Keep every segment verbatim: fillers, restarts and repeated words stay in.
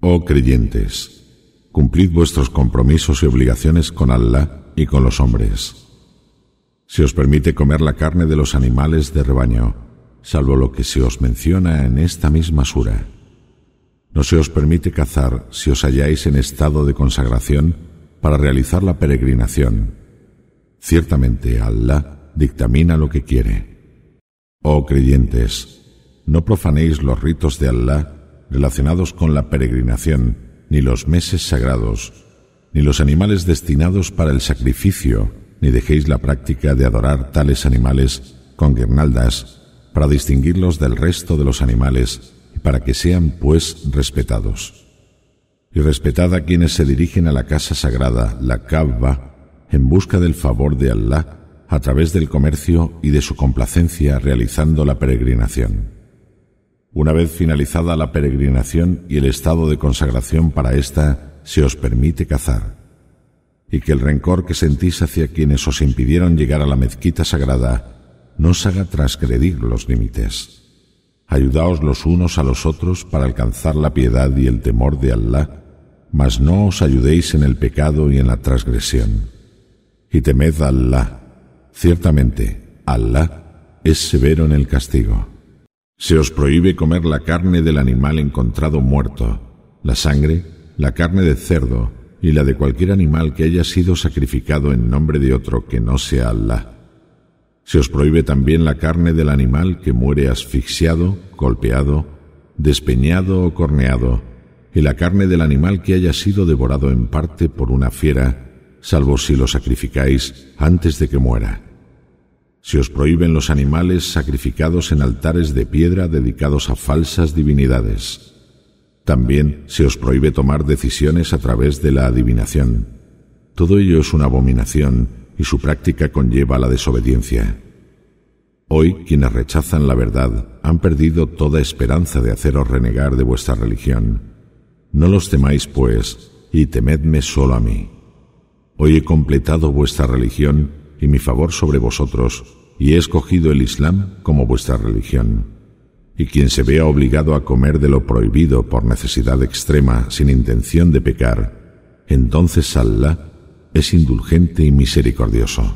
Oh creyentes, cumplid vuestros compromisos y obligaciones con Allah y con los hombres. Se os permite comer la carne de los animales de rebaño, salvo lo que se os menciona en esta misma sura. No se os permite cazar si os halláis en estado de consagración para realizar la peregrinación. Ciertamente Allah dictamina lo que quiere. Oh creyentes, no profanéis los ritos de Allah relacionados con la peregrinación, ni los meses sagrados, ni los animales destinados para el sacrificio, ni dejéis la práctica de adorar tales animales con guirnaldas para distinguirlos del resto de los animales y para que sean, pues, respetados. Y respetad a quienes se dirigen a la casa sagrada, la Kaaba, en busca del favor de Allah a través del comercio y de su complacencia realizando la peregrinación. Una vez finalizada la peregrinación y el estado de consagración para ésta, se os permite cazar, y que el rencor que sentís hacia quienes os impidieron llegar a la mezquita sagrada no os haga transgredir los límites. Ayudaos los unos a los otros para alcanzar la piedad y el temor de Allah, mas no os ayudéis en el pecado y en la transgresión. Y temed a Allah. Ciertamente, Allah es severo en el castigo. Se os prohíbe comer la carne del animal encontrado muerto, la sangre, la carne de cerdo y la de cualquier animal que haya sido sacrificado en nombre de otro que no sea Allah. Se os prohíbe también la carne del animal que muere asfixiado, golpeado, despeñado o corneado, y la carne del animal que haya sido devorado en parte por una fiera, salvo si lo sacrificáis antes de que muera. Se os prohíben los animales sacrificados en altares de piedra dedicados a falsas divinidades. También se os prohíbe tomar decisiones a través de la adivinación. Todo ello es una abominación y su práctica conlleva la desobediencia. Hoy, quienes rechazan la verdad han perdido toda esperanza de haceros renegar de vuestra religión. No los temáis, pues, y temedme solo a mí. Hoy he completado vuestra religión y mi favor sobre vosotros, y he escogido el Islam como vuestra religión. Y quien se vea obligado a comer de lo prohibido por necesidad extrema sin intención de pecar, entonces Allah es indulgente y misericordioso.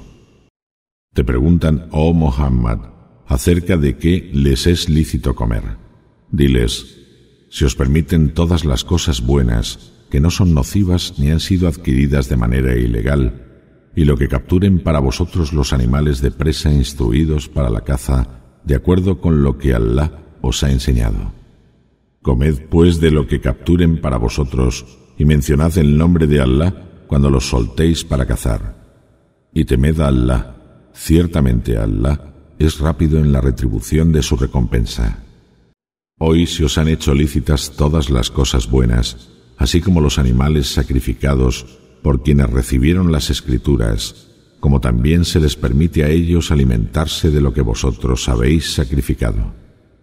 Te preguntan, oh Muhammad, acerca de qué les es lícito comer. Diles, se os permiten todas las cosas buenas que no son nocivas ni han sido adquiridas de manera ilegal, y lo que capturen para vosotros los animales de presa instruidos para la caza, de acuerdo con lo que Allah os ha enseñado. Comed pues de lo que capturen para vosotros, y mencionad el nombre de Allah cuando los soltéis para cazar. Y temed a Allah, ciertamente Allah es rápido en la retribución de su recompensa. Hoy se os han hecho lícitas todas las cosas buenas, así como los animales sacrificados por quienes recibieron las Escrituras, como también se les permite a ellos alimentarse de lo que vosotros habéis sacrificado.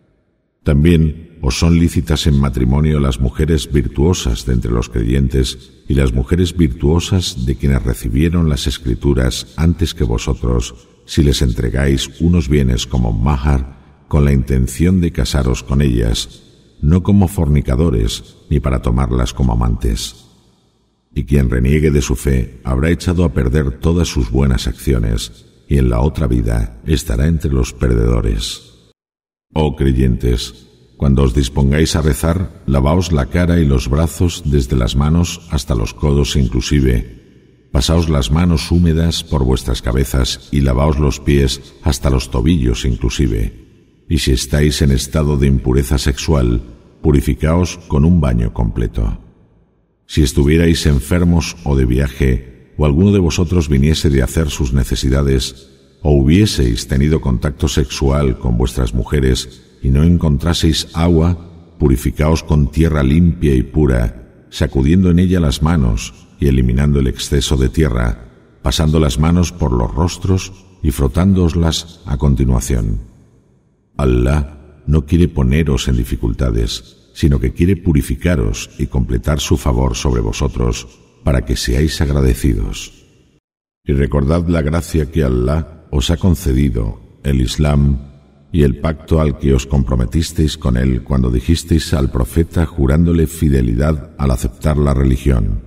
También os son lícitas en matrimonio las mujeres virtuosas de entre los creyentes y las mujeres virtuosas de quienes recibieron las Escrituras antes que vosotros, si les entregáis unos bienes como mahar con la intención de casaros con ellas, no como fornicadores ni para tomarlas como amantes. Y quien reniegue de su fe habrá echado a perder todas sus buenas acciones, y en la otra vida estará entre los perdedores. Oh creyentes, cuando os dispongáis a rezar, lavaos la cara y los brazos desde las manos hasta los codos inclusive. Pasaos las manos húmedas por vuestras cabezas y lavaos los pies hasta los tobillos inclusive. Y si estáis en estado de impureza sexual, purificaos con un baño completo. Si estuvierais enfermos o de viaje, o alguno de vosotros viniese de hacer sus necesidades, o hubieseis tenido contacto sexual con vuestras mujeres y no encontraseis agua, purificaos con tierra limpia y pura, sacudiendo en ella las manos y eliminando el exceso de tierra, pasando las manos por los rostros y frotándooslas a continuación. Allah no quiere poneros en dificultades, sino que quiere purificaros y completar su favor sobre vosotros para que seáis agradecidos. Y recordad la gracia que Allah os ha concedido, el Islam, y el pacto al que os comprometisteis con él cuando dijisteis al profeta jurándole fidelidad al aceptar la religión.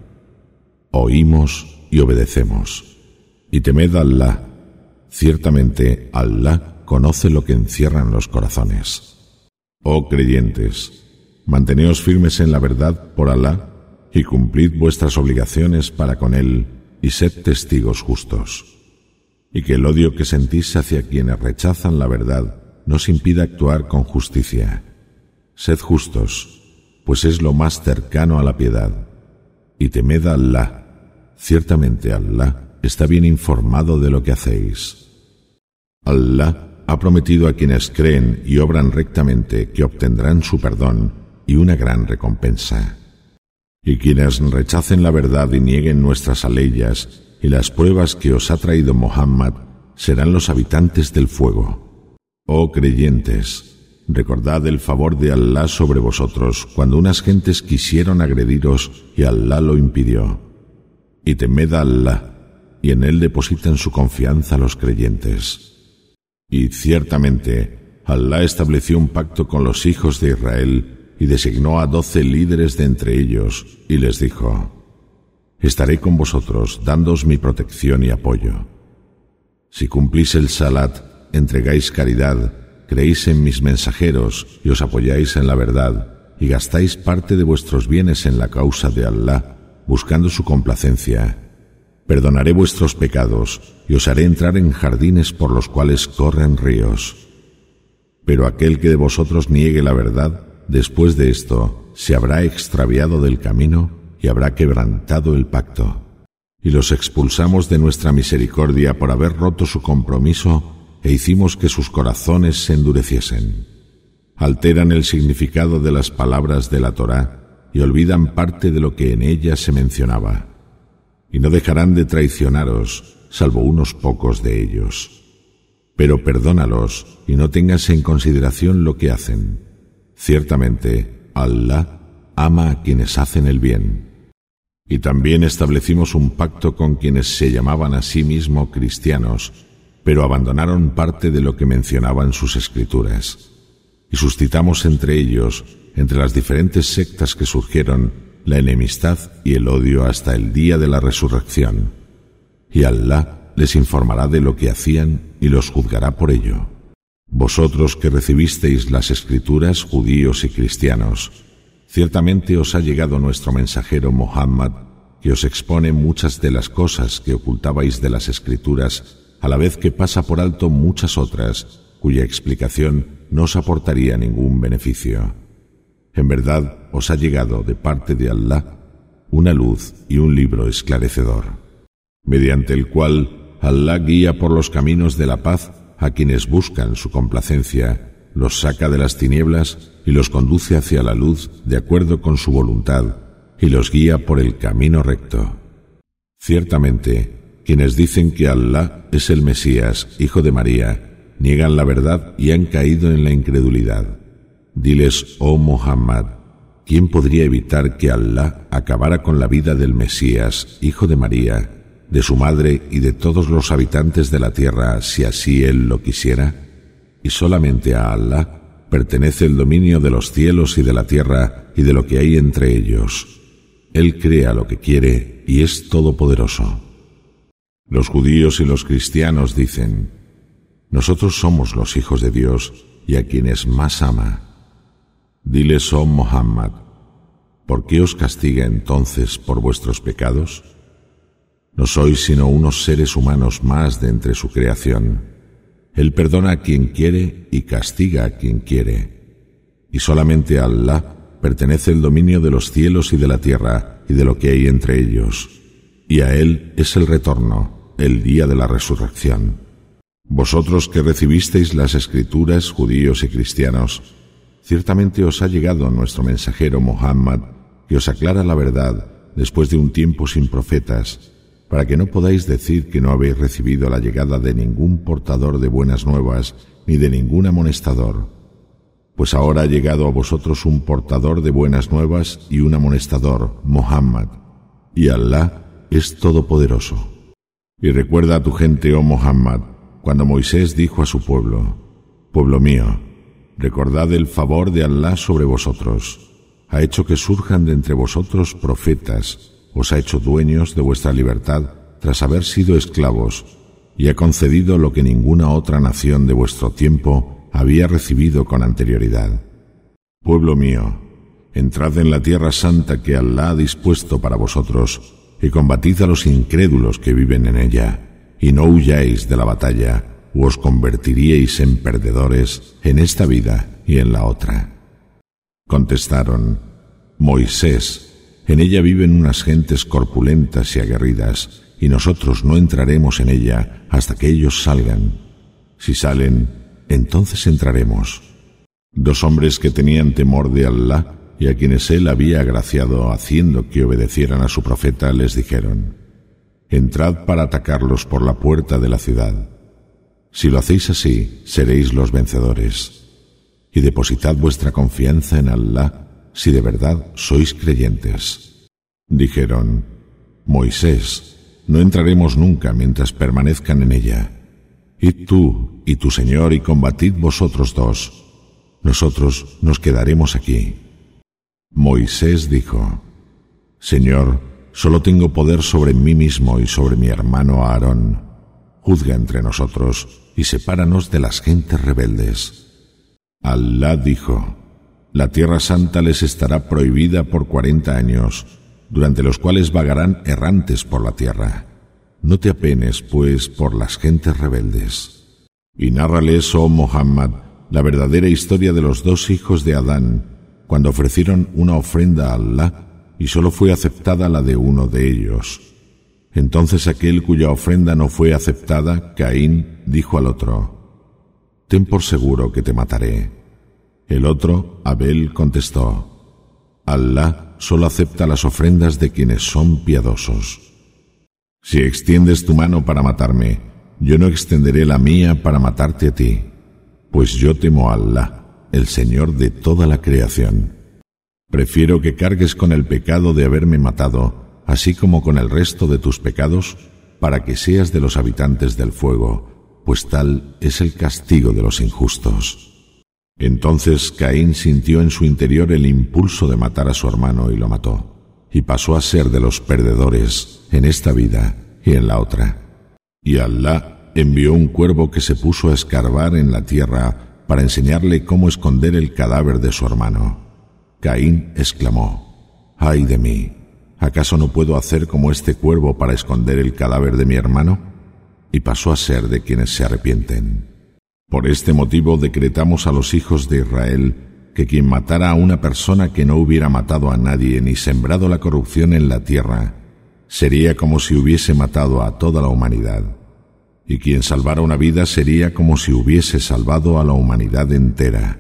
Oímos y obedecemos. Y temed a Allah. Ciertamente Allah conoce lo que encierran los corazones. Oh creyentes, manteneos firmes en la verdad por Allah y cumplid vuestras obligaciones para con él y sed testigos justos. Y que el odio que sentís hacia quienes rechazan la verdad no os impida actuar con justicia. Sed justos, pues es lo más cercano a la piedad. Y temed a Allah. Ciertamente Allah está bien informado de lo que hacéis. Allah ha prometido a quienes creen y obran rectamente que obtendrán su perdón y una gran recompensa. Y quienes rechacen la verdad y nieguen nuestras aleyas y las pruebas que os ha traído Muhammad serán los habitantes del fuego. Oh creyentes, recordad el favor de Allah sobre vosotros cuando unas gentes quisieron agrediros y Allah lo impidió. Y temed a Allah, y en él depositan su confianza los creyentes. Y ciertamente Allah estableció un pacto con los hijos de Israel y designó a doce líderes de entre ellos y les dijo: estaré con vosotros dándoos mi protección y apoyo. Si cumplís el salat, entregáis caridad, creéis en mis mensajeros y os apoyáis en la verdad y gastáis parte de vuestros bienes en la causa de Allah, buscando su complacencia, perdonaré vuestros pecados y os haré entrar en jardines por los cuales corren ríos. Pero aquel que de vosotros niegue la verdad, después de esto, se habrá extraviado del camino y habrá quebrantado el pacto. Y los expulsamos de nuestra misericordia por haber roto su compromiso e hicimos que sus corazones se endureciesen. Alteran el significado de las palabras de la Torá y olvidan parte de lo que en ellas se mencionaba. Y no dejarán de traicionaros, salvo unos pocos de ellos. Pero perdónalos y no tengas en consideración lo que hacen. Ciertamente, Allah ama a quienes hacen el bien. Y también establecimos un pacto con quienes se llamaban a sí mismos cristianos, pero abandonaron parte de lo que mencionaban sus escrituras. Y suscitamos entre ellos, entre las diferentes sectas que surgieron, la enemistad y el odio hasta el día de la resurrección. Y Allah les informará de lo que hacían y los juzgará por ello. Vosotros que recibisteis las escrituras, judíos y cristianos, ciertamente os ha llegado nuestro mensajero Muhammad, que os expone muchas de las cosas que ocultabais de las escrituras, a la vez que pasa por alto muchas otras, cuya explicación no os aportaría ningún beneficio. En verdad, os ha llegado de parte de Allah una luz y un libro esclarecedor, mediante el cual Allah guía por los caminos de la paz a quienes buscan su complacencia, los saca de las tinieblas y los conduce hacia la luz de acuerdo con su voluntad y los guía por el camino recto. Ciertamente, quienes dicen que Allah es el Mesías, hijo de María, niegan la verdad y han caído en la incredulidad. Diles, oh Muhammad, ¿quién podría evitar que Allah acabara con la vida del Mesías, hijo de María, de su madre y de todos los habitantes de la tierra, si así él lo quisiera? Y solamente a Allah pertenece el dominio de los cielos y de la tierra y de lo que hay entre ellos. Él crea lo que quiere y es todopoderoso. Los judíos y los cristianos dicen: nosotros somos los hijos de Dios y a quienes más ama. Diles, oh Muhammad, ¿por qué os castiga entonces por vuestros pecados? No sois sino unos seres humanos más de entre su creación. Él perdona a quien quiere y castiga a quien quiere. Y solamente a Allah pertenece el dominio de los cielos y de la tierra y de lo que hay entre ellos. Y a Él es el retorno, el día de la resurrección. Vosotros que recibisteis las escrituras, judíos y cristianos, ciertamente os ha llegado nuestro mensajero Muhammad, que os aclara la verdad después de un tiempo sin profetas, para que no podáis decir que no habéis recibido la llegada de ningún portador de buenas nuevas ni de ningún amonestador. Pues ahora ha llegado a vosotros un portador de buenas nuevas y un amonestador, Muhammad, y Allah es todopoderoso. Y recuerda a tu gente, oh Muhammad, cuando Moisés dijo a su pueblo: Pueblo mío, recordad el favor de Allah sobre vosotros. Ha hecho que surjan de entre vosotros profetas, os ha hecho dueños de vuestra libertad tras haber sido esclavos, y ha concedido lo que ninguna otra nación de vuestro tiempo había recibido con anterioridad. Pueblo mío, entrad en la tierra santa que Allah ha dispuesto para vosotros, y combatid a los incrédulos que viven en ella, y no huyáis de la batalla, o os convertiríais en perdedores en esta vida y en la otra. Contestaron: Moisés, en ella viven unas gentes corpulentas y aguerridas, y nosotros no entraremos en ella hasta que ellos salgan. Si salen, entonces entraremos. Dos hombres que tenían temor de Allah y a quienes él había agraciado haciendo que obedecieran a su profeta les dijeron: Entrad para atacarlos por la puerta de la ciudad. Si lo hacéis así, seréis los vencedores. Y depositad vuestra confianza en Allah si de verdad sois creyentes. Dijeron: Moisés, no entraremos nunca mientras permanezcan en ella. Id tú y tu Señor y combatid vosotros dos. Nosotros nos quedaremos aquí. Moisés dijo: Señor, solo tengo poder sobre mí mismo y sobre mi hermano Aarón. Juzga entre nosotros y sepáranos de las gentes rebeldes. Allah dijo: La tierra santa les estará prohibida por cuarenta años, durante los cuales vagarán errantes por la tierra. No te apenes, pues, por las gentes rebeldes. Y nárrales, oh Muhammad, la verdadera historia de los dos hijos de Adán, cuando ofrecieron una ofrenda a Allah, y solo fue aceptada la de uno de ellos. Entonces aquel cuya ofrenda no fue aceptada, Caín, dijo al otro: Ten por seguro que te mataré. El otro, Abel, contestó: Allah solo acepta las ofrendas de quienes son piadosos. Si extiendes tu mano para matarme, yo no extenderé la mía para matarte a ti, pues yo temo a Allah, el Señor de toda la creación. Prefiero que cargues con el pecado de haberme matado, así como con el resto de tus pecados, para que seas de los habitantes del fuego, pues tal es el castigo de los injustos. Entonces Caín sintió en su interior el impulso de matar a su hermano y lo mató, y pasó a ser de los perdedores en esta vida y en la otra. Y Allah envió un cuervo que se puso a escarbar en la tierra para enseñarle cómo esconder el cadáver de su hermano. Caín exclamó: ¡Ay de mí! ¿Acaso no puedo hacer como este cuervo para esconder el cadáver de mi hermano? Y pasó a ser de quienes se arrepienten. Por este motivo decretamos a los hijos de Israel que quien matara a una persona que no hubiera matado a nadie ni sembrado la corrupción en la tierra, sería como si hubiese matado a toda la humanidad. Y quien salvara una vida sería como si hubiese salvado a la humanidad entera.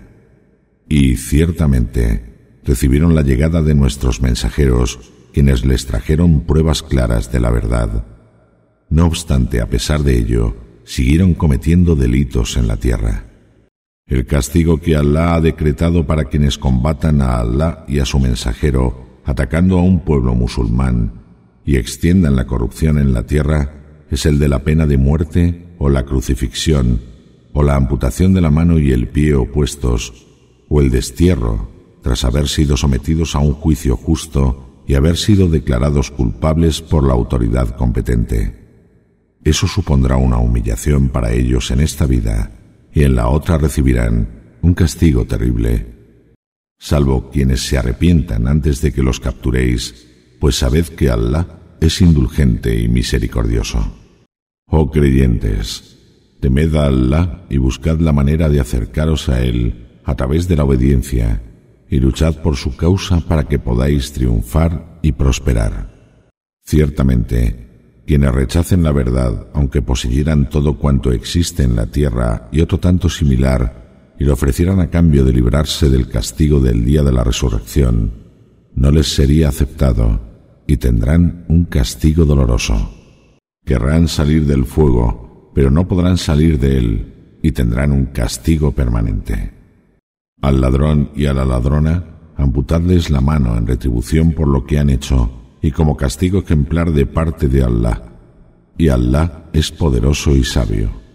Y ciertamente recibieron la llegada de nuestros mensajeros, quienes les trajeron pruebas claras de la verdad. No obstante, a pesar de ello, siguieron cometiendo delitos en la tierra. El castigo que Allah ha decretado para quienes combatan a Allah y a su mensajero, atacando a un pueblo musulmán, y extiendan la corrupción en la tierra, es el de la pena de muerte, o la crucifixión, o la amputación de la mano y el pie opuestos, o el destierro, tras haber sido sometidos a un juicio justo y haber sido declarados culpables por la autoridad competente. Eso supondrá una humillación para ellos en esta vida, y en la otra recibirán un castigo terrible. Salvo quienes se arrepientan antes de que los capturéis, pues sabed que Allah es indulgente y misericordioso. Oh creyentes, temed a Allah y buscad la manera de acercaros a Él a través de la obediencia, y luchad por su causa para que podáis triunfar y prosperar. Ciertamente, quienes rechacen la verdad, aunque poseyeran todo cuanto existe en la tierra y otro tanto similar, y lo ofrecieran a cambio de librarse del castigo del día de la resurrección, no les sería aceptado, y tendrán un castigo doloroso. Querrán salir del fuego, pero no podrán salir de él, y tendrán un castigo permanente. Al ladrón y a la ladrona, amputadles la mano en retribución por lo que han hecho, y como castigo ejemplar de parte de Allah. Y Allah es poderoso y sabio.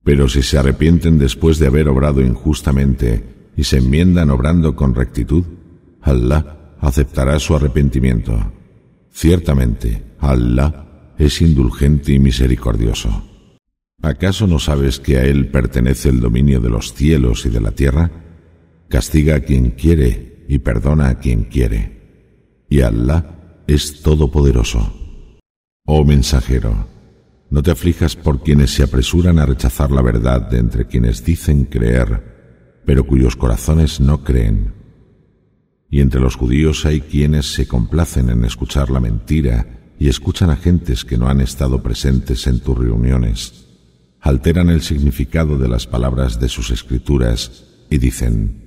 Pero si se arrepienten después de haber obrado injustamente y se enmiendan obrando con rectitud, Allah aceptará su arrepentimiento. Ciertamente, Allah es indulgente y misericordioso. ¿Acaso no sabes que a Él pertenece el dominio de los cielos y de la tierra? Castiga a quien quiere y perdona a quien quiere. Y Allah es todopoderoso. Oh mensajero, no te aflijas por quienes se apresuran a rechazar la verdad de entre quienes dicen creer, pero cuyos corazones no creen. Y entre los judíos hay quienes se complacen en escuchar la mentira y escuchan a gentes que no han estado presentes en tus reuniones. Alteran el significado de las palabras de sus escrituras y dicen: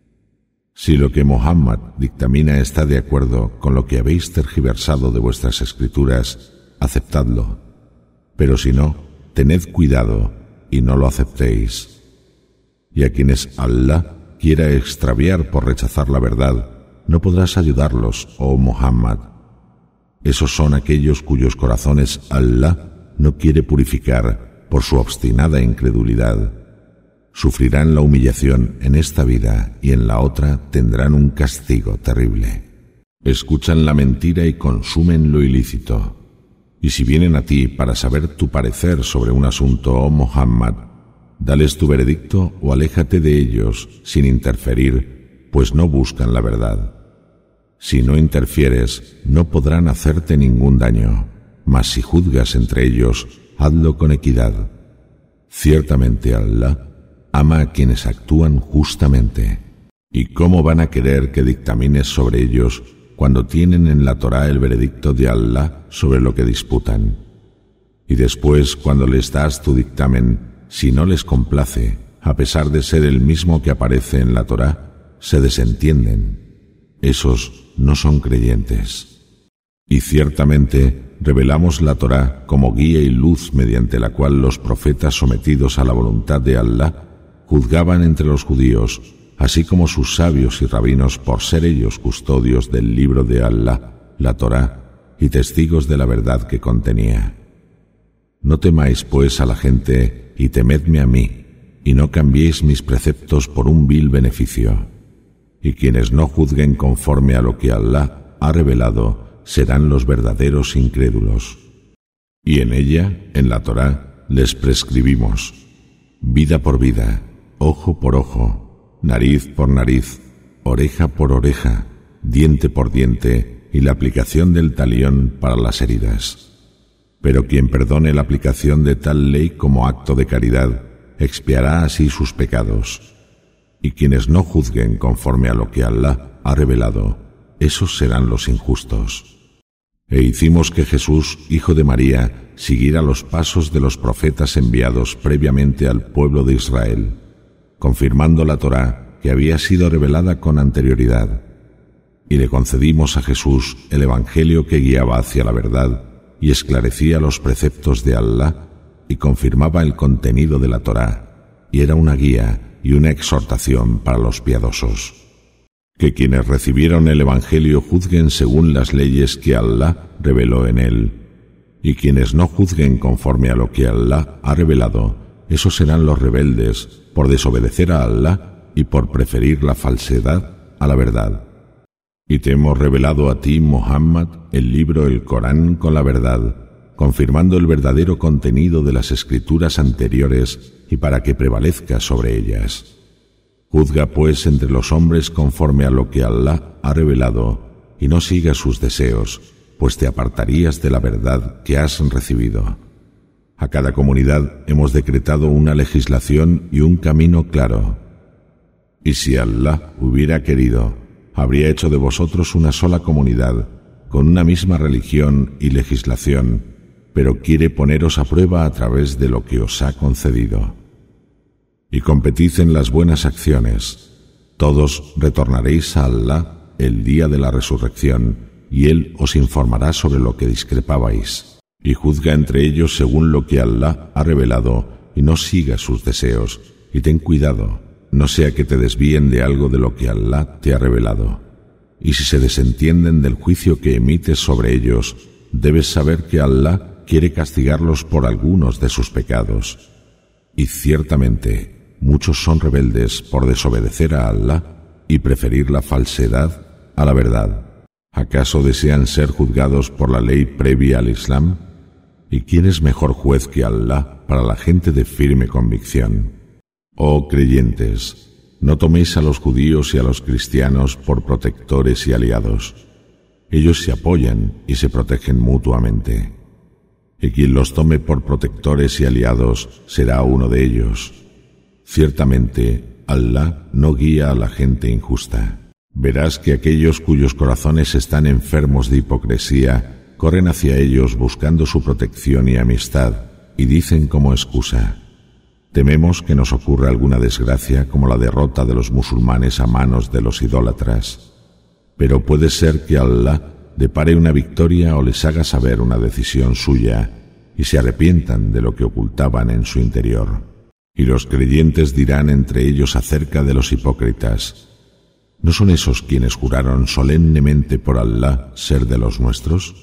si lo que Muhammad dictamina está de acuerdo con lo que habéis tergiversado de vuestras escrituras, aceptadlo. Pero si no, tened cuidado y no lo aceptéis. Y a quienes Allah quiera extraviar por rechazar la verdad, no podrás ayudarlos, oh Muhammad. Esos son aquellos cuyos corazones Allah no quiere purificar por su obstinada incredulidad. Sufrirán la humillación en esta vida y en la otra tendrán un castigo terrible. Escuchan la mentira y consumen lo ilícito. Y si vienen a ti para saber tu parecer sobre un asunto, oh Muhammad, dales tu veredicto o aléjate de ellos sin interferir, pues no buscan la verdad. Si no interfieres, no podrán hacerte ningún daño, mas si juzgas entre ellos, hazlo con equidad. Ciertamente Allah ama a quienes actúan justamente. ¿Y cómo van a querer que dictamines sobre ellos cuando tienen en la Torá el veredicto de Allah sobre lo que disputan? Y después, cuando les das tu dictamen, si no les complace, a pesar de ser el mismo que aparece en la Torá, se desentienden. Esos no son creyentes. Y ciertamente revelamos la Torá como guía y luz mediante la cual los profetas sometidos a la voluntad de Allah juzgaban entre los judíos, así como sus sabios y rabinos por ser ellos custodios del libro de Allah, la Torá, y testigos de la verdad que contenía. No temáis pues a la gente y temedme a mí, y no cambiéis mis preceptos por un vil beneficio. Y quienes no juzguen conforme a lo que Allah ha revelado serán los verdaderos incrédulos. Y en ella, en la Torá, les prescribimos vida por vida, ojo por ojo, nariz por nariz, oreja por oreja, diente por diente y la aplicación del talión para las heridas. Pero quien perdone la aplicación de tal ley como acto de caridad, expiará así sus pecados. Y quienes no juzguen conforme a lo que Allah ha revelado, esos serán los injustos. E hicimos que Jesús, hijo de María, siguiera los pasos de los profetas enviados previamente al pueblo de Israel, confirmando la Torá que había sido revelada con anterioridad. Y le concedimos a Jesús el Evangelio que guiaba hacia la verdad y esclarecía los preceptos de Allah y confirmaba el contenido de la Torá, y era una guía y una exhortación para los piadosos. Que quienes recibieron el Evangelio juzguen según las leyes que Allah reveló en él, y quienes no juzguen conforme a lo que Allah ha revelado, esos serán los rebeldes por desobedecer a Allah y por preferir la falsedad a la verdad. Y te hemos revelado a ti, Muhammad, el libro, el Corán, con la verdad, confirmando el verdadero contenido de las escrituras anteriores y para que prevalezca sobre ellas. Juzga pues entre los hombres conforme a lo que Allah ha revelado y no sigas sus deseos, pues te apartarías de la verdad que has recibido. A cada comunidad hemos decretado una legislación y un camino claro. Y si Allah hubiera querido, habría hecho de vosotros una sola comunidad, con una misma religión y legislación, pero quiere poneros a prueba a través de lo que os ha concedido. Y competid en las buenas acciones. Todos retornaréis a Allah el día de la resurrección, y Él os informará sobre lo que discrepabais. Y juzga entre ellos según lo que Allah ha revelado, y no sigas sus deseos, y ten cuidado, no sea que te desvíen de algo de lo que Allah te ha revelado. Y si se desentienden del juicio que emites sobre ellos, debes saber que Allah quiere castigarlos por algunos de sus pecados. y ciertamente muchos son rebeldes por desobedecer a Allah y preferir la falsedad a la verdad. ¿Acaso desean ser juzgados por la ley previa al Islam? ¿Y quién es mejor juez que Allah para la gente de firme convicción? Oh creyentes, no toméis a los judíos y a los cristianos por protectores y aliados. Ellos se apoyan y se protegen mutuamente. Y quien los tome por protectores y aliados será uno de ellos. Ciertamente, Allah no guía a la gente injusta. Verás que aquellos cuyos corazones están enfermos de hipocresía corren hacia ellos buscando su protección y amistad y dicen como excusa: tememos que nos ocurra alguna desgracia como la derrota de los musulmanes a manos de los idólatras. Pero puede ser que Allah depare una victoria o les haga saber una decisión suya y se arrepientan de lo que ocultaban en su interior. Y los creyentes dirán entre ellos acerca de los hipócritas: ¿no son esos quienes juraron solemnemente por Allah ser de los nuestros?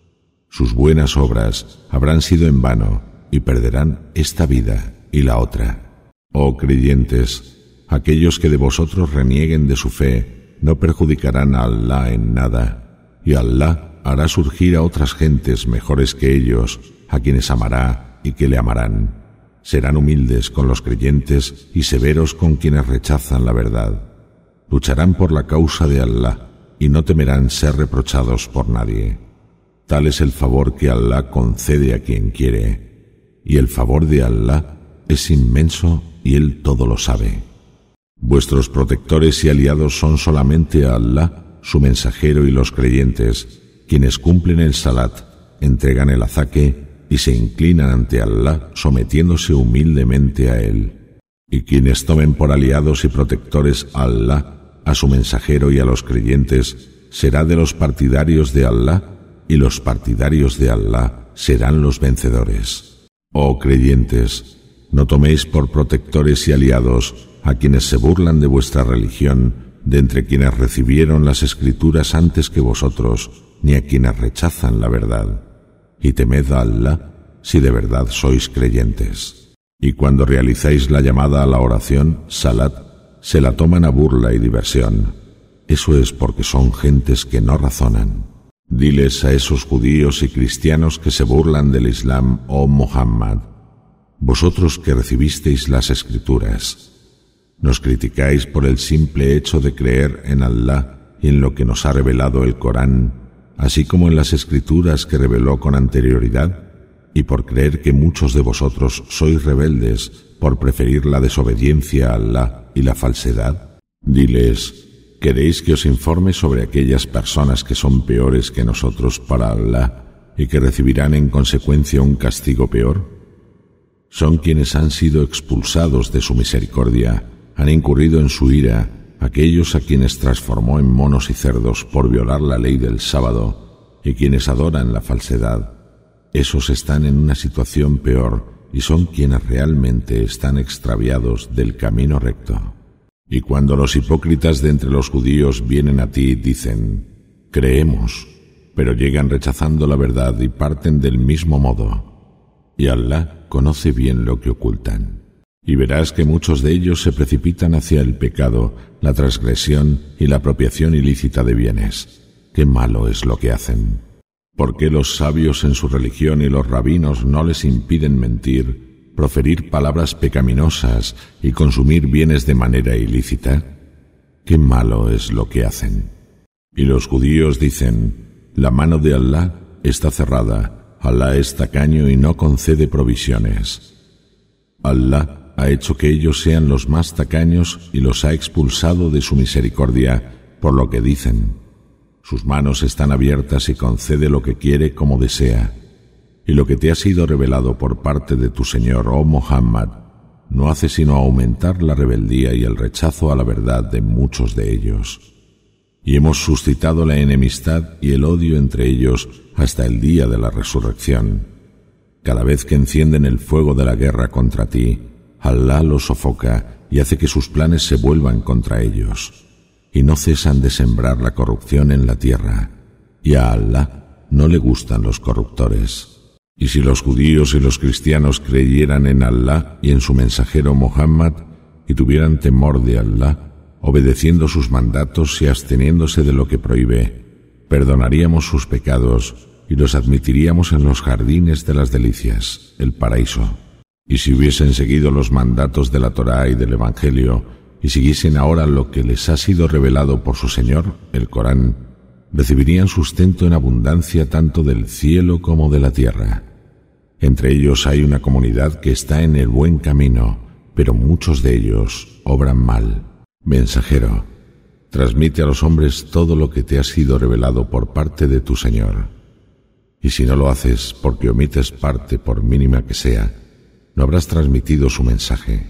Sus buenas obras habrán sido en vano y perderán esta vida y la otra. Oh creyentes, aquellos que de vosotros renieguen de su fe no perjudicarán a Allah en nada, y Allah hará surgir a otras gentes mejores que ellos, a quienes amará y que le amarán. Serán humildes con los creyentes y severos con quienes rechazan la verdad. Lucharán por la causa de Allah y no temerán ser reprochados por nadie. Tal es el favor que Allah concede a quien quiere, y el favor de Allah es inmenso y Él todo lo sabe. Vuestros protectores y aliados son solamente Allah, su mensajero y los creyentes, quienes cumplen el salat, entregan el azaque y se inclinan ante Allah sometiéndose humildemente a Él. Y quienes tomen por aliados y protectores a Allah, a su mensajero y a los creyentes, será de los partidarios de Allah, y los partidarios de Allah serán los vencedores. Oh creyentes, no toméis por protectores y aliados a quienes se burlan de vuestra religión, de entre quienes recibieron las escrituras antes que vosotros, ni a quienes rechazan la verdad. Y temed a Allah si de verdad sois creyentes. Y cuando realizáis la llamada a la oración, salat, se la toman a burla y diversión. Eso es porque son gentes que no razonan. Diles a esos judíos y cristianos que se burlan del Islam, oh Muhammad: vosotros que recibisteis las escrituras, ¿nos criticáis por el simple hecho de creer en Allah y en lo que nos ha revelado el Corán, así como en las escrituras que reveló con anterioridad, y por creer que muchos de vosotros sois rebeldes por preferir la desobediencia a Allah y la falsedad? Diles: ¿queréis que os informe sobre aquellas personas que son peores que nosotros para Allah y que recibirán en consecuencia un castigo peor? Son quienes han sido expulsados de su misericordia, han incurrido en su ira, aquellos a quienes transformó en monos y cerdos por violar la ley del sábado, y quienes adoran la falsedad. Esos están en una situación peor y son quienes realmente están extraviados del camino recto. Y cuando los hipócritas de entre los judíos vienen a ti, dicen: creemos, pero llegan rechazando la verdad y parten del mismo modo. Y Allah conoce bien lo que ocultan. Y verás que muchos de ellos se precipitan hacia el pecado, la transgresión y la apropiación ilícita de bienes. Qué malo es lo que hacen. ¿Por qué los sabios en su religión y los rabinos no les impiden mentir, proferir palabras pecaminosas y consumir bienes de manera ilícita? Qué malo es lo que hacen. Y los judíos dicen: la mano de Allah está cerrada, Allah es tacaño y no concede provisiones. Allah ha hecho que ellos sean los más tacaños y los ha expulsado de su misericordia por lo que dicen. Sus manos están abiertas y concede lo que quiere como desea. Y lo que te ha sido revelado por parte de tu Señor, oh Muhammad, no hace sino aumentar la rebeldía y el rechazo a la verdad de muchos de ellos. Y hemos suscitado la enemistad y el odio entre ellos hasta el día de la resurrección. Cada vez que encienden el fuego de la guerra contra ti, Allah los sofoca y hace que sus planes se vuelvan contra ellos. Y no cesan de sembrar la corrupción en la tierra, y a Allah no le gustan los corruptores. Y si los judíos y los cristianos creyeran en Alá y en su mensajero Muhammad y tuvieran temor de Alá, obedeciendo sus mandatos y absteniéndose de lo que prohíbe, perdonaríamos sus pecados y los admitiríamos en los jardines de las delicias, el paraíso. Y si hubiesen seguido los mandatos de la Torá y del Evangelio y siguiesen ahora lo que les ha sido revelado por su Señor, el Corán, recibirían sustento en abundancia tanto del cielo como de la tierra. Entre ellos hay una comunidad que está en el buen camino, pero muchos de ellos obran mal. Mensajero, transmite a los hombres todo lo que te ha sido revelado por parte de tu Señor. Y si no lo haces porque omites parte por mínima que sea, no habrás transmitido su mensaje.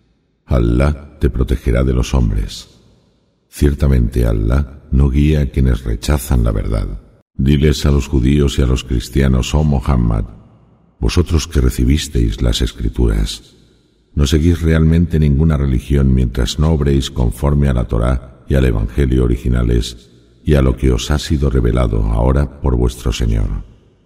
Alá te protegerá de los hombres. Ciertamente Alá no guía a quienes rechazan la verdad. Diles a los judíos y a los cristianos, oh Muhammad, vosotros que recibisteis las Escrituras, no seguís realmente ninguna religión mientras no obréis conforme a la Torá y al Evangelio originales y a lo que os ha sido revelado ahora por vuestro Señor.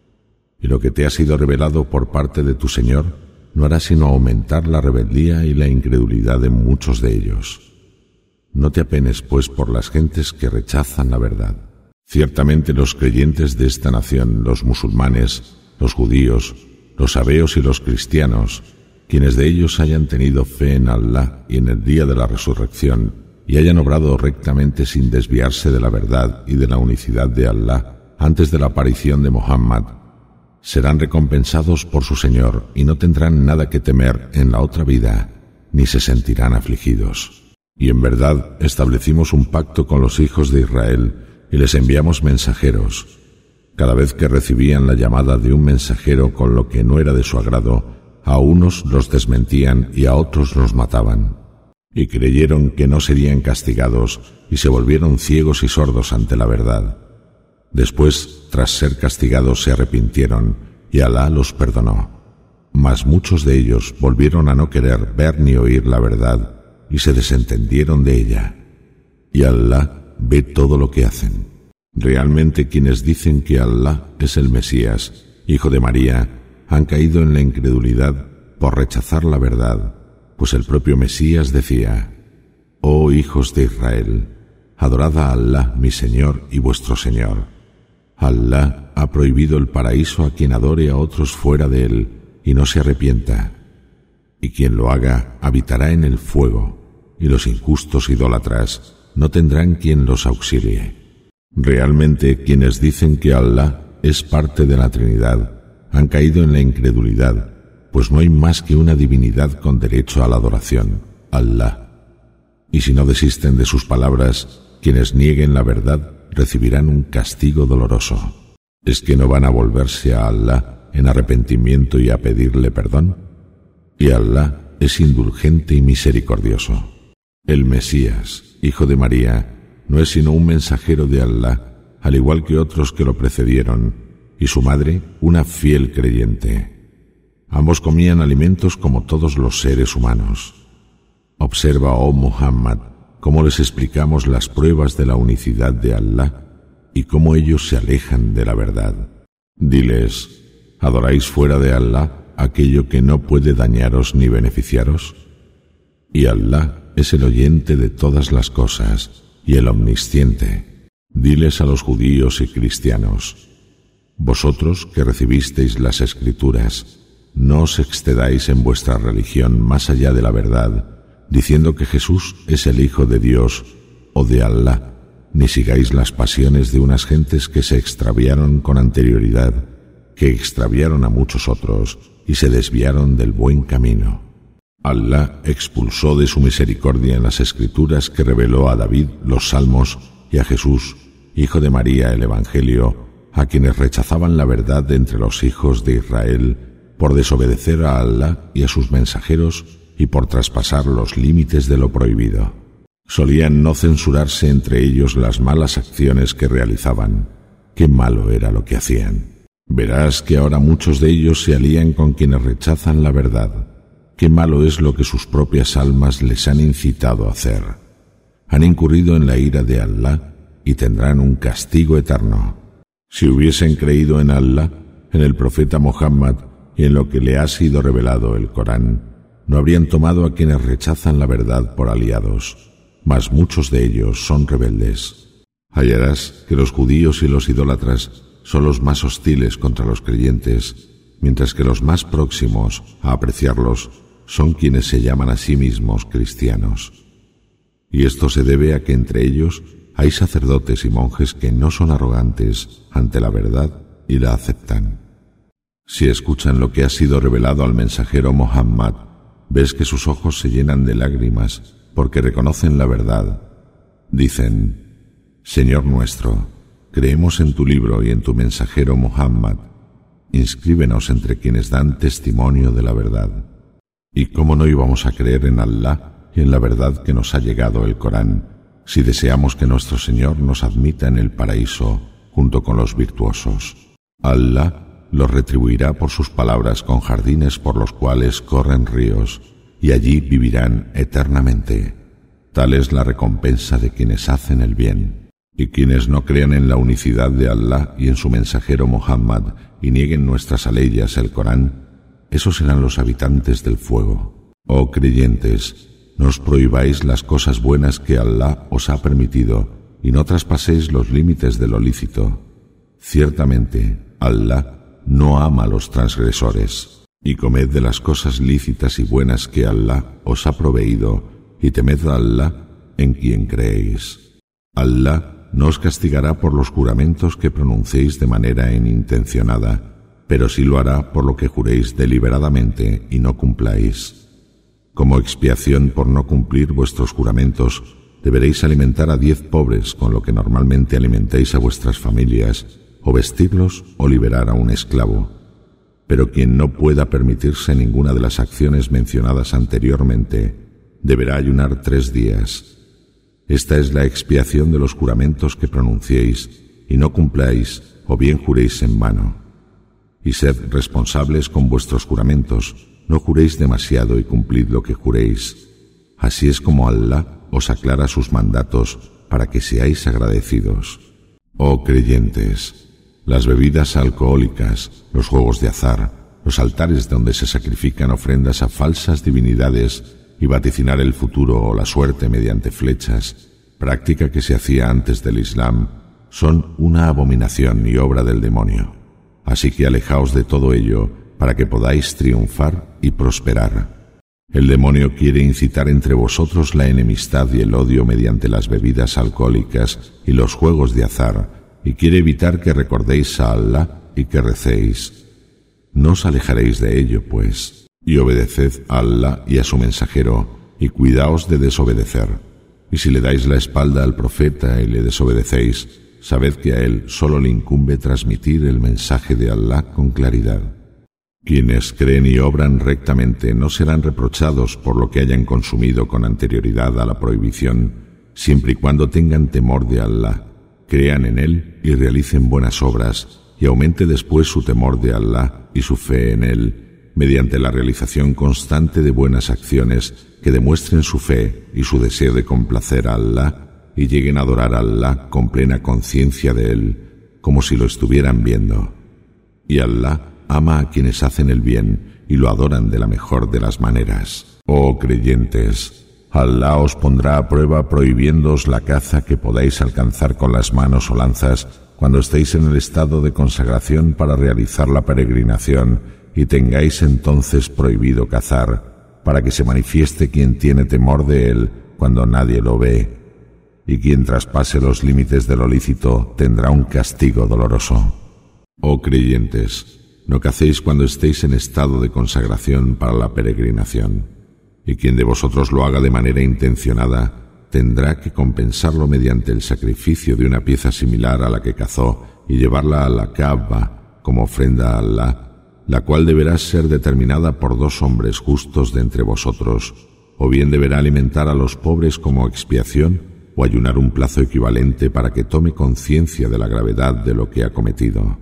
Y lo que te ha sido revelado por parte de tu Señor no hará sino aumentar la rebeldía y la incredulidad de muchos de ellos. No te apenes, pues, por las gentes que rechazan la verdad. Ciertamente los creyentes de esta nación, los musulmanes, los judíos, los sabeos y los cristianos, quienes de ellos hayan tenido fe en Alá y en el día de la resurrección, y hayan obrado rectamente sin desviarse de la verdad y de la unicidad de Alá antes de la aparición de Muhammad, serán recompensados por su Señor y no tendrán nada que temer en la otra vida, ni se sentirán afligidos. Y en verdad establecimos un pacto con los hijos de Israel y les enviamos mensajeros. Cada vez que recibían la llamada de un mensajero con lo que no era de su agrado, a unos los desmentían y a otros los mataban. Y creyeron que no serían castigados y se volvieron ciegos y sordos ante la verdad. Después, tras ser castigados, se arrepintieron y Alá los perdonó. Mas muchos de ellos volvieron a no querer ver ni oír la verdad y se desentendieron de ella. Y Alá ve todo lo que hacen. Realmente quienes dicen que Alá es el Mesías, hijo de María, han caído en la incredulidad por rechazar la verdad, pues el propio Mesías decía: Oh hijos de Israel, adorad a Alá, mi Señor y vuestro Señor. Alá ha prohibido el paraíso a quien adore a otros fuera de él y no se arrepienta, y quien lo haga habitará en el fuego, y los injustos idólatras no tendrán quien los auxilie. Realmente quienes dicen que Alá es parte de la Trinidad han caído en la incredulidad, pues no hay más que una divinidad con derecho a la adoración, Alá. Y si no desisten de sus palabras, quienes nieguen la verdad recibirán un castigo doloroso. ¿Es que no van a volverse a Alá en arrepentimiento y a pedirle perdón? Y Alá es indulgente y misericordioso. El Mesías, hijo de María, no es sino un mensajero de Alá, al igual que otros que lo precedieron, y su madre una fiel creyente. Ambos comían alimentos como todos los seres humanos. Observa, oh Muhammad, cómo les explicamos las pruebas de la unicidad de Alá y cómo ellos se alejan de la verdad. Diles: ¿adoráis fuera de Alá aquello que no puede dañaros ni beneficiaros? Y Alá es el oyente de todas las cosas y el omnisciente. Diles a los judíos y cristianos: vosotros que recibisteis las Escrituras, no os excedáis en vuestra religión más allá de la verdad, diciendo que Jesús es el Hijo de Dios o de Alá, ni sigáis las pasiones de unas gentes que se extraviaron con anterioridad, que extraviaron a muchos otros y se desviaron del buen camino. Alá expulsó de su misericordia en las Escrituras que reveló a David los Salmos y a Jesús, hijo de María, el Evangelio, a quienes rechazaban la verdad de entre los hijos de Israel por desobedecer a Alá y a sus mensajeros y por traspasar los límites de lo prohibido. Solían no censurarse entre ellos las malas acciones que realizaban. Qué malo era lo que hacían. Verás que ahora muchos de ellos se alían con quienes rechazan la verdad. Qué malo es lo que sus propias almas les han incitado a hacer. Han incurrido en la ira de Alá y tendrán un castigo eterno. Si hubiesen creído en Alá, en el profeta Muhammad y en lo que le ha sido revelado el Corán, no habrían tomado a quienes rechazan la verdad por aliados, mas muchos de ellos son rebeldes. Hallarás que los judíos y los idólatras son los más hostiles contra los creyentes, mientras que los más próximos a apreciarlos son quienes se llaman a sí mismos cristianos. Y esto se debe a que entre ellos hay sacerdotes y monjes que no son arrogantes ante la verdad y la aceptan. Si escuchan lo que ha sido revelado al mensajero Muhammad, ves que sus ojos se llenan de lágrimas porque reconocen la verdad. Dicen: Señor nuestro, creemos en tu libro y en tu mensajero Muhammad. Inscríbenos entre quienes dan testimonio de la verdad. ¿Y cómo no íbamos a creer en Allah y en la verdad que nos ha llegado el Corán, si deseamos que nuestro Señor nos admita en el paraíso junto con los virtuosos? Allah los retribuirá por sus palabras con jardines por los cuales corren ríos, y allí vivirán eternamente. Tal es la recompensa de quienes hacen el bien. Y quienes no crean en la unicidad de Allah y en su mensajero Muhammad y nieguen nuestras aleyas, el Corán, esos serán los habitantes del fuego. Oh creyentes, no os prohibáis las cosas buenas que Allah os ha permitido y no traspaséis los límites de lo lícito. Ciertamente, Allah no ama a los transgresores. Y comed de las cosas lícitas y buenas que Allah os ha proveído, y temed a Allah en quien creéis. Allah no os castigará por los juramentos que pronunciéis de manera inintencionada, pero sí lo hará por lo que juréis deliberadamente y no cumpláis. Como expiación por no cumplir vuestros juramentos, deberéis alimentar a diez pobres con lo que normalmente alimentéis a vuestras familias, o vestirlos o liberar a un esclavo. Pero quien no pueda permitirse ninguna de las acciones mencionadas anteriormente, deberá ayunar tres días. Esta es la expiación de los juramentos que pronunciéis y no cumpláis, o bien juréis en vano. Y sed responsables con vuestros juramentos, no juréis demasiado y cumplid lo que juréis. Así es como Allah os aclara sus mandatos para que seáis agradecidos. Oh creyentes, las bebidas alcohólicas, los juegos de azar, los altares donde se sacrifican ofrendas a falsas divinidades y vaticinar el futuro o la suerte mediante flechas, práctica que se hacía antes del Islam, son una abominación y obra del demonio. Así que alejaos de todo ello para que podáis triunfar y prosperar. El demonio quiere incitar entre vosotros la enemistad y el odio mediante las bebidas alcohólicas y los juegos de azar, y quiere evitar que recordéis a Allah y que recéis. No os alejaréis de ello, pues, y obedeced a Allah y a su mensajero, y cuidaos de desobedecer. Y si le dais la espalda al profeta y le desobedecéis, sabed que a él solo le incumbe transmitir el mensaje de Allah con claridad. Quienes creen y obran rectamente no serán reprochados por lo que hayan consumido con anterioridad a la prohibición, siempre y cuando tengan temor de Allah, crean en él y realicen buenas obras, y aumente después su temor de Allah y su fe en él, mediante la realización constante de buenas acciones que demuestren su fe y su deseo de complacer a Allah, y lleguen a adorar a Allah con plena conciencia de él, como si lo estuvieran viendo. Y Allah ama a quienes hacen el bien y lo adoran de la mejor de las maneras. Oh creyentes, Allah os pondrá a prueba prohibiéndoos la caza que podáis alcanzar con las manos o lanzas cuando estéis en el estado de consagración para realizar la peregrinación y tengáis entonces prohibido cazar, para que se manifieste quien tiene temor de él cuando nadie lo ve. Y quien traspase los límites de lo lícito tendrá un castigo doloroso. Oh creyentes, no cacéis cuando estéis en estado de consagración para la peregrinación. Y quien de vosotros lo haga de manera intencionada, tendrá que compensarlo mediante el sacrificio de una pieza similar a la que cazó y llevarla a la Kaaba como ofrenda a Allah, la cual deberá ser determinada por dos hombres justos de entre vosotros, o bien deberá alimentar a los pobres como expiación o ayunar un plazo equivalente para que tome conciencia de la gravedad de lo que ha cometido.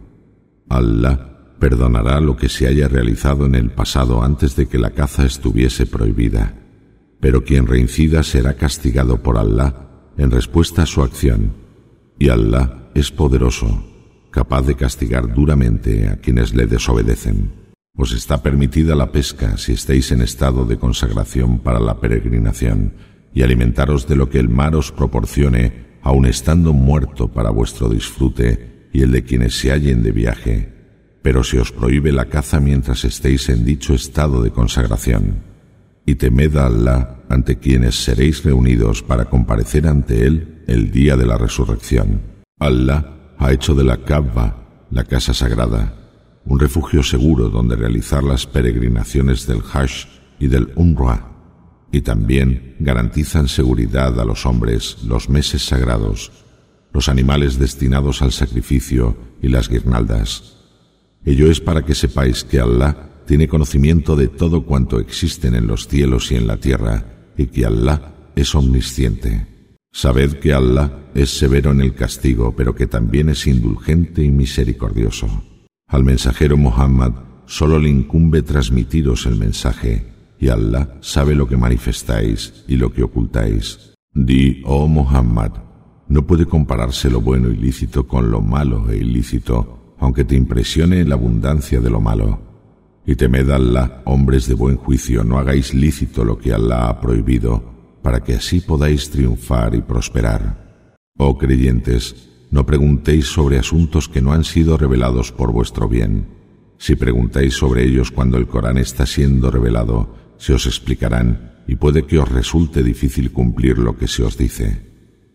Allah perdonará lo que se haya realizado en el pasado antes de que la caza estuviese prohibida, pero quien reincida será castigado por Allah en respuesta a su acción, y Allah es poderoso, capaz de castigar duramente a quienes le desobedecen. Os está permitida la pesca si estáis en estado de consagración para la peregrinación, y alimentaros de lo que el mar os proporcione, aun estando muerto, para vuestro disfrute y el de quienes se hallen de viaje. Pero se os prohíbe la caza mientras estéis en dicho estado de consagración. Y temed a Allah, ante quienes seréis reunidos para comparecer ante Él el día de la resurrección. Allah ha hecho de la Kaaba, la casa sagrada, un refugio seguro donde realizar las peregrinaciones del Hajj y del Umrah, y también garantizan seguridad a los hombres los meses sagrados, los animales destinados al sacrificio y las guirnaldas. Ello es para que sepáis que Allah tiene conocimiento de todo cuanto existen en los cielos y en la tierra, y que Allah es omnisciente. Sabed que Allah es severo en el castigo, pero que también es indulgente y misericordioso. Al mensajero Muhammad solo le incumbe transmitiros el mensaje, y Allah sabe lo que manifestáis y lo que ocultáis. Di, oh Muhammad, no puede compararse lo bueno y lícito con lo malo e ilícito, aunque te impresione la abundancia de lo malo. Y temed a Allah, hombres de buen juicio, no hagáis lícito lo que Allah ha prohibido, para que así podáis triunfar y prosperar. Oh creyentes, no preguntéis sobre asuntos que no han sido revelados por vuestro bien. Si preguntáis sobre ellos cuando el Corán está siendo revelado, se os explicarán, y puede que os resulte difícil cumplir lo que se os dice.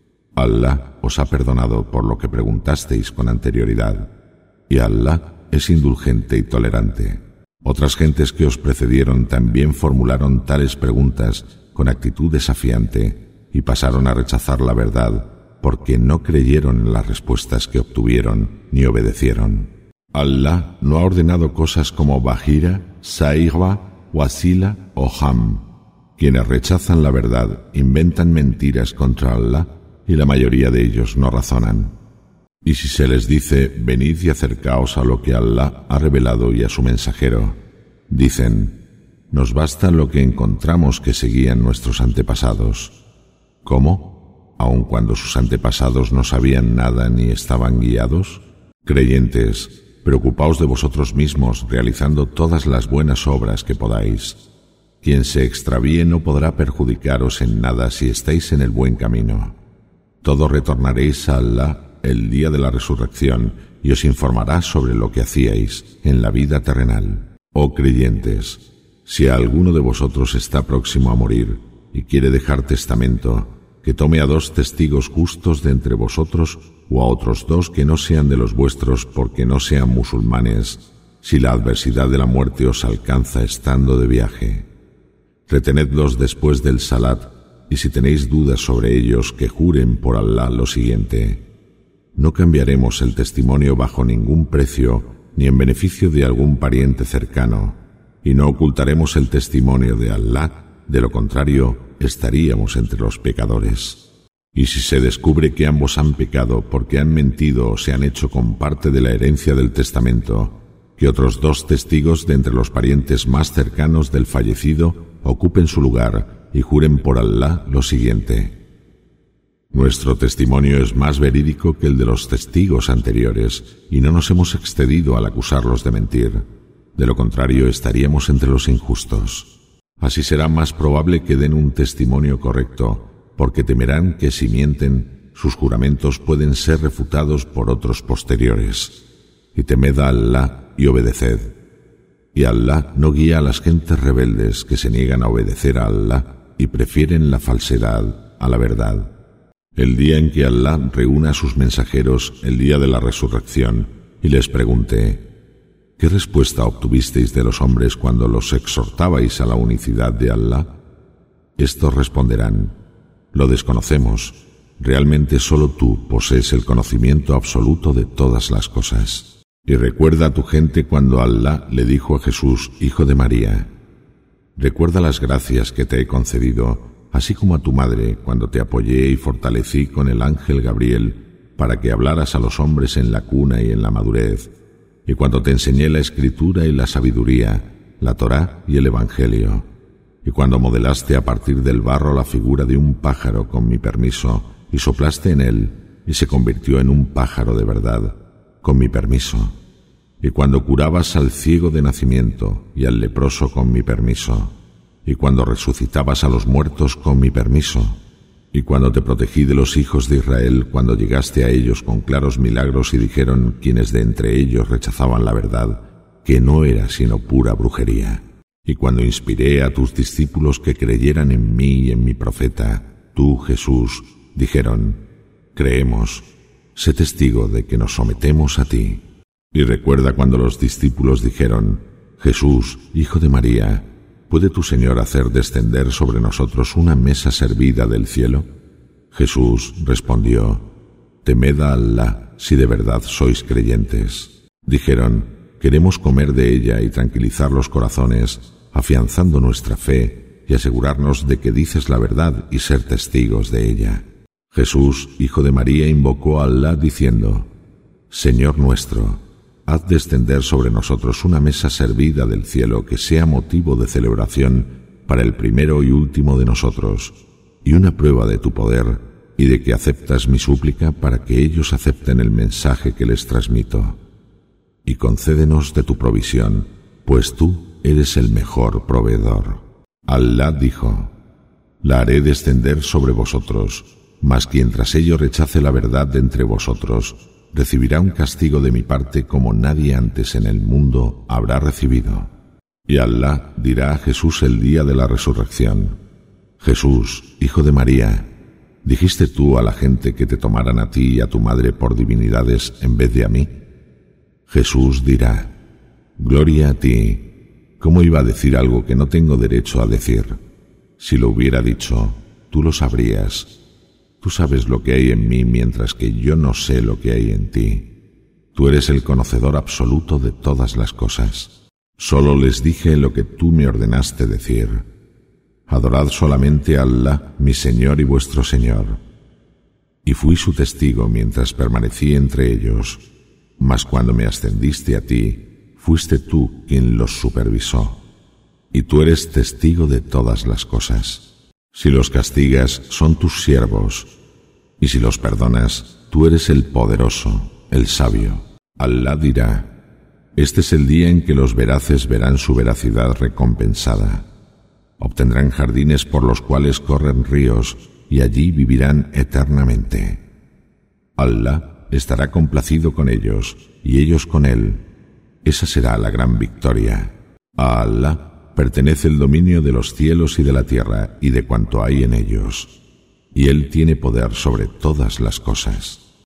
Allah os ha perdonado por lo que preguntasteis con anterioridad, y Allah es indulgente y tolerante. Otras gentes que os precedieron también formularon tales preguntas con actitud desafiante y pasaron a rechazar la verdad porque no creyeron en las respuestas que obtuvieron ni obedecieron. Allah no ha ordenado cosas como Bahira, Saigba, Wasila o Ham. Quienes rechazan la verdad inventan mentiras contra Allah y la mayoría de ellos no razonan. Y si se les dice, venid y acercaos a lo que Allah ha revelado y a su mensajero, dicen, nos basta lo que encontramos que seguían nuestros antepasados. ¿Cómo? ¿Aun cuando sus antepasados no sabían nada ni estaban guiados? Creyentes, preocupaos de vosotros mismos realizando todas las buenas obras que podáis. Quien se extravíe no podrá perjudicaros en nada si estáis en el buen camino. Todos retornaréis a Allah el día de la resurrección y os informará sobre lo que hacíais en la vida terrenal. Oh creyentes, si alguno de vosotros está próximo a morir y quiere dejar testamento, que tome a dos testigos justos de entre vosotros o a otros dos que no sean de los vuestros porque no sean musulmanes, si la adversidad de la muerte os alcanza estando de viaje. Retenedlos después del salat, y si tenéis dudas sobre ellos, que juren por Allah lo siguiente: no cambiaremos el testimonio bajo ningún precio ni en beneficio de algún pariente cercano, y no ocultaremos el testimonio de Allah, de lo contrario estaríamos entre los pecadores. Y si se descubre que ambos han pecado porque han mentido o se han hecho con parte de la herencia del testamento, que otros dos testigos de entre los parientes más cercanos del fallecido ocupen su lugar y juren por Allah lo siguiente: nuestro testimonio es más verídico que el de los testigos anteriores y no nos hemos excedido al acusarlos de mentir. De lo contrario, estaríamos entre los injustos. Así será más probable que den un testimonio correcto, porque temerán que si mienten, sus juramentos pueden ser refutados por otros posteriores. Y temed a Allah y obedeced. Y Allah no guía a las gentes rebeldes que se niegan a obedecer a Allah y prefieren la falsedad a la verdad. El día en que Allah reúna a sus mensajeros, el día de la resurrección, y les pregunte: ¿qué respuesta obtuvisteis de los hombres cuando los exhortabais a la unicidad de Allah? Estos responderán: lo desconocemos. Realmente solo tú posees el conocimiento absoluto de todas las cosas. Y recuerda a tu gente cuando Allah le dijo a Jesús, hijo de María: recuerda las gracias que te he concedido, así como a tu madre cuando te apoyé y fortalecí con el ángel Gabriel para que hablaras a los hombres en la cuna y en la madurez, y cuando te enseñé la escritura y la sabiduría, la Torá y el Evangelio, y cuando modelaste a partir del barro la figura de un pájaro con mi permiso y soplaste en él y se convirtió en un pájaro de verdad, con mi permiso, y cuando curabas al ciego de nacimiento y al leproso con mi permiso, y cuando resucitabas a los muertos con mi permiso, y cuando te protegí de los hijos de Israel cuando llegaste a ellos con claros milagros y dijeron quienes de entre ellos rechazaban la verdad, que no era sino pura brujería. Y cuando inspiré a tus discípulos que creyeran en mí y en mi profeta, tú, Jesús, dijeron, creemos, sé testigo de que nos sometemos a ti. Y recuerda cuando los discípulos dijeron, Jesús, hijo de María, ¿puede tu Señor hacer descender sobre nosotros una mesa servida del cielo? Jesús respondió, temed a Alá si de verdad sois creyentes. Dijeron, queremos comer de ella y tranquilizar los corazones, afianzando nuestra fe y asegurarnos de que dices la verdad y ser testigos de ella. Jesús, hijo de María, invocó a Alá diciendo, Señor nuestro, haz descender sobre nosotros una mesa servida del cielo que sea motivo de celebración para el primero y último de nosotros, y una prueba de tu poder y de que aceptas mi súplica para que ellos acepten el mensaje que les transmito. Y concédenos de tu provisión, pues tú eres el mejor proveedor. Alá dijo, la haré descender sobre vosotros, mas quien tras ello rechace la verdad de entre vosotros, recibirá un castigo de mi parte como nadie antes en el mundo habrá recibido. Y Alá dirá a Jesús el día de la resurrección, Jesús, hijo de María, ¿dijiste tú a la gente que te tomaran a ti y a tu madre por divinidades en vez de a mí? Jesús dirá, gloria a ti, ¿cómo iba a decir algo que no tengo derecho a decir? Si lo hubiera dicho, tú lo sabrías. Tú sabes lo que hay en mí mientras que yo no sé lo que hay en ti. Tú eres el conocedor absoluto de todas las cosas. Solo les dije lo que tú me ordenaste decir. Adorad solamente a Alá, mi Señor y vuestro Señor. Y fui su testigo mientras permanecí entre ellos, mas cuando me ascendiste a ti, fuiste tú quien los supervisó. Y tú eres testigo de todas las cosas. Si los castigas, son tus siervos, y si los perdonas, tú eres el poderoso, el sabio. Alá dirá, este es el día en que los veraces verán su veracidad recompensada. Obtendrán jardines por los cuales corren ríos, y allí vivirán eternamente. Alá estará complacido con ellos, y ellos con él. Esa será la gran victoria. A Alá pertenece el dominio de los cielos y de la tierra y de cuanto hay en ellos, y Él tiene poder sobre todas las cosas.